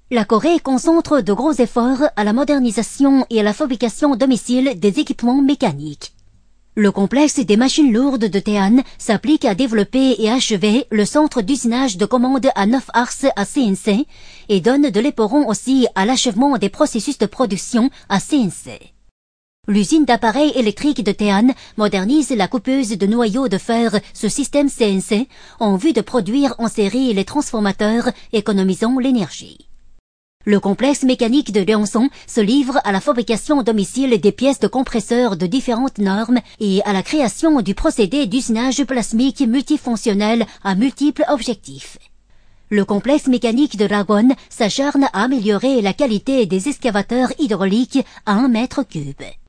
La Corée concentre de gros efforts à la modernisation et à la fabrication à domicile des équipements mécaniques. Le complexe des machines lourdes de Taean s'applique à développer et achever le centre d'usinage de commande à 9 ars à CNC et donne de l'éperon aussi à l'achèvement des processus de production à CNC. L'usine d'appareils électriques de Taean modernise la coupeuse de noyaux de fer sous système CNC en vue de produire en série les transformateurs économisant l'énergie. Le complexe mécanique de Leonson se livre à la fabrication à domicile des pièces de compresseurs de différentes normes et à la création du procédé d'usinage plasmique multifonctionnel à multiples objectifs. Le complexe mécanique de Ragwon s'acharne à améliorer la qualité des excavateurs hydrauliques à 1 mètre cube.